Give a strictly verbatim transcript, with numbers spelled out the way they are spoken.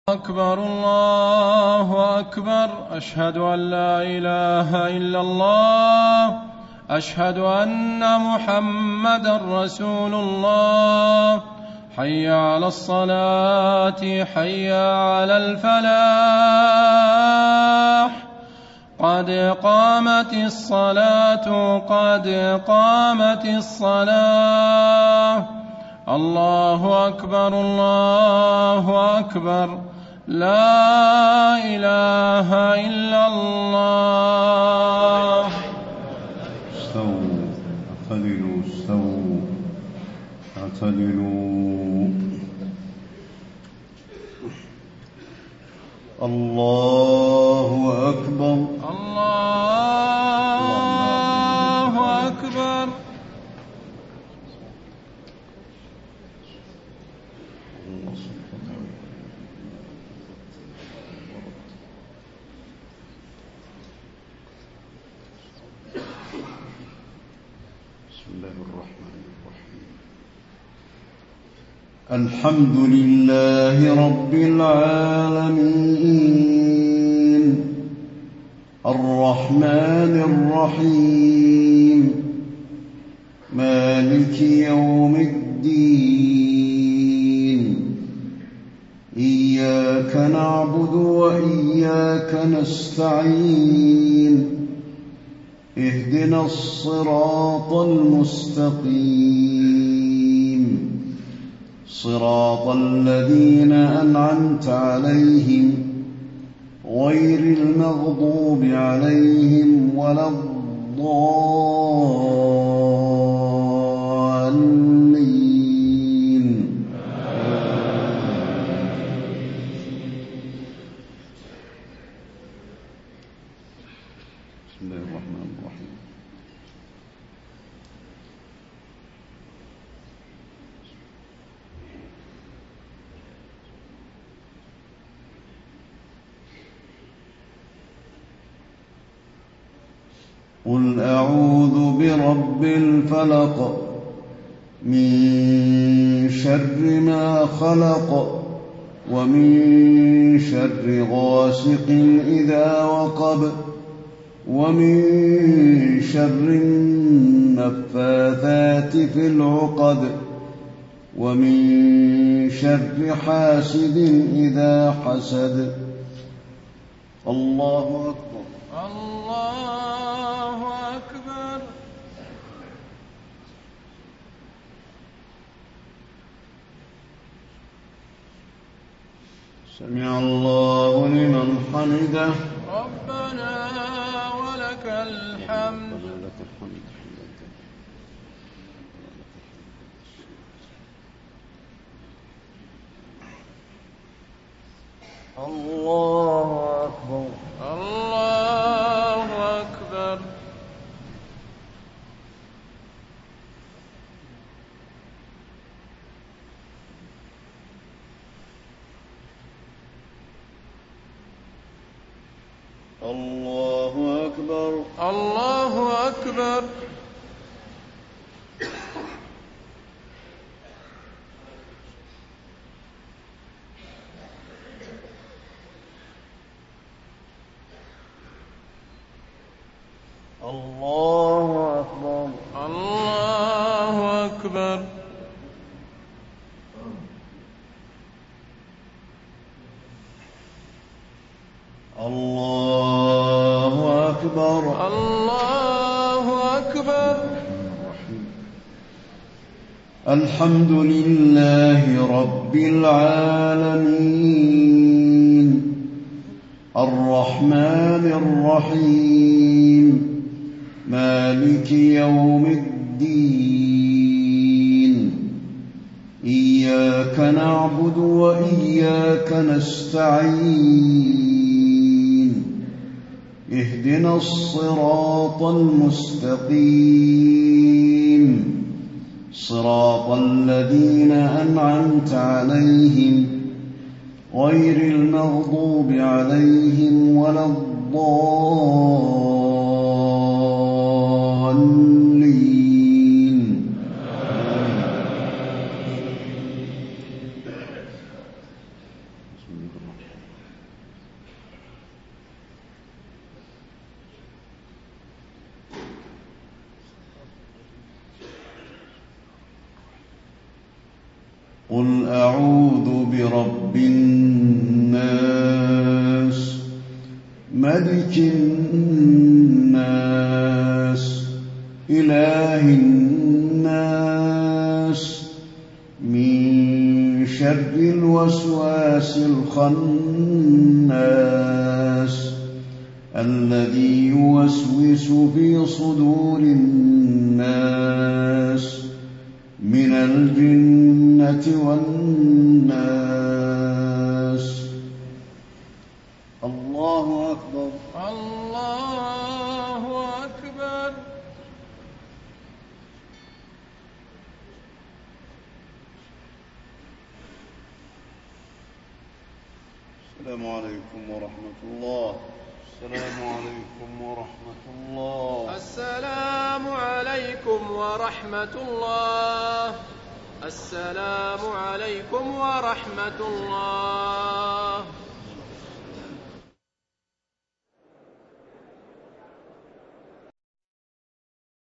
أكبر الله أكبر. أشهد أن لا إله إلا الله. أشهد أن محمدا رسول الله. حي على الصلاة، حي على الفلاح. قد قامت الصلاة، قد قامت الصلاة. الله أكبر الله أكبر. لا إله إلا الله. استووا اعتدلوا استووا اعتدلوا. الله أكبر الله أكبر. الحمد لله رب العالمين الرحمن الرحيم مالك يوم الدين. إياك نعبد وإياك نستعين. اهدنا الصراط المستقيم صراط الذين أنعمت عليهم غير المغضوب عليهم ولا الضالين. بسم الله الرحمن الرحيم. قل أعوذ برب الفلق من شر ما خلق ومن شر غاسق إذا وقب ومن شر النفاثات في العقد ومن شر حاسد إذا حسد. الله أكبر الله أكبر. سمع الله لمن حمده. ربنا ولك الحمد. الله أكبر الله أكبر. الله أكبر الله أكبر. الله أكبر الله أكبر. الله أكبر الله أكبر. الحمد لله رب العالمين الرحمن الرحيم مالك يوم الدين. إياك نعبد وإياك نستعين. اهدنا الصراط المستقيم صراط الذين أنعمت عليهم غير المغضوب عليهم ولا الضالين. بسم الله الرحمن قل أعوذ برب الناس ملك الناس إله الناس من شر الوسواس الخناس الذي يوسوس في صدور الناس من الجنة والناس. الله أكبر. الله أكبر. السلام عليكم ورحمة الله. السلام عليكم ورحمة الله. السلام عليكم ورحمة الله. السلام عليكم ورحمة الله.